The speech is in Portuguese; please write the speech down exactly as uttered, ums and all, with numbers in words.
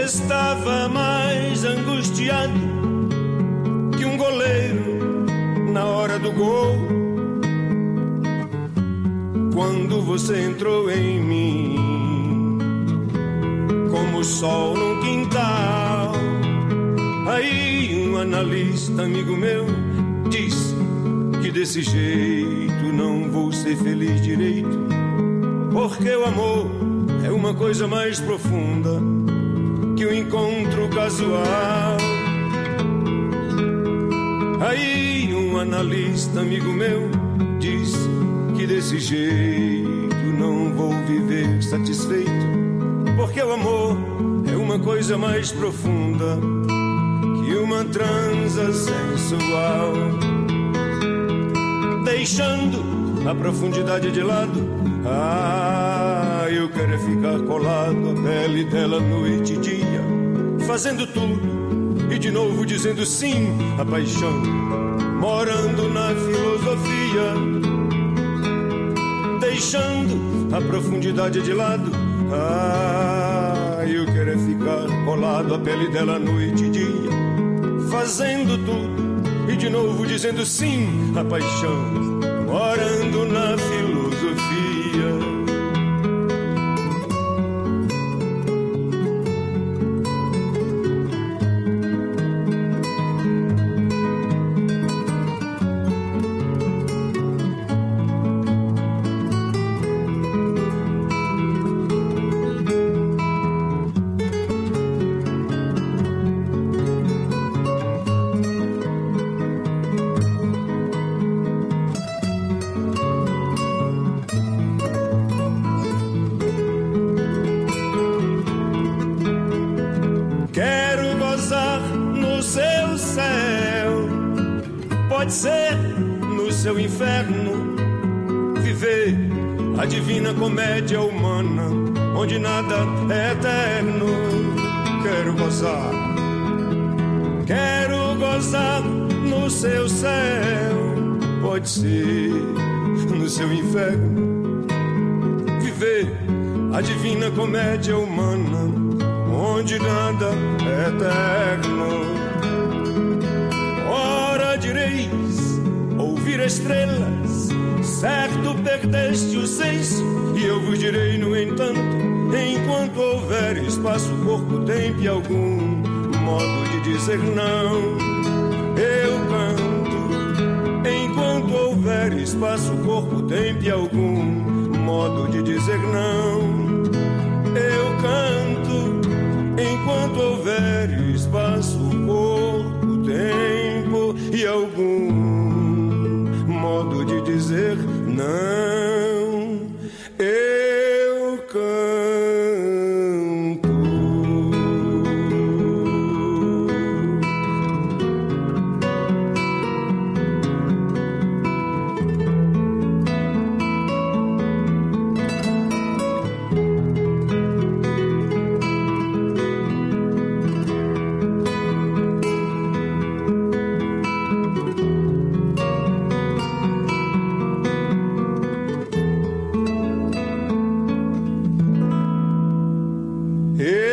estava mais angustiado que um goleiro na hora do gol. Quando você entrou em mim, como o sol num quintal, aí um analista amigo meu disse que desse jeito não vou ser feliz direito, porque o amor é uma coisa mais profunda que o encontro casual. Aí um analista amigo meu disse que desse jeito não vou viver satisfeito, porque o amor é uma coisa mais profunda que uma transa sensual. Deixando a profundidade de lado, ah, eu quero é ficar colado à pele dela noite e dia, fazendo tudo e de novo dizendo sim à paixão, morando na filosofia. Deixando a profundidade de lado, ah, eu quero é ficar colado à pele dela noite e dia, fazendo tudo e de novo dizendo sim à paixão, morando na filosofia. Pode ser no seu inferno viver a divina comédia humana, onde nada é eterno. Quero gozar, quero gozar no seu céu. Pode ser no seu inferno viver a divina comédia humana, onde nada é eterno. Direis ouvir estrelas, certo perdeste o senso, e eu vos direi, no entanto, enquanto houver espaço, corpo, tempo e algum modo de dizer não, eu canto. Enquanto houver espaço, corpo, tempo e algum modo de dizer não, eu canto. Enquanto houver espaço, corpo, tempo e algum modo de dizer não, eu canto. Yeah.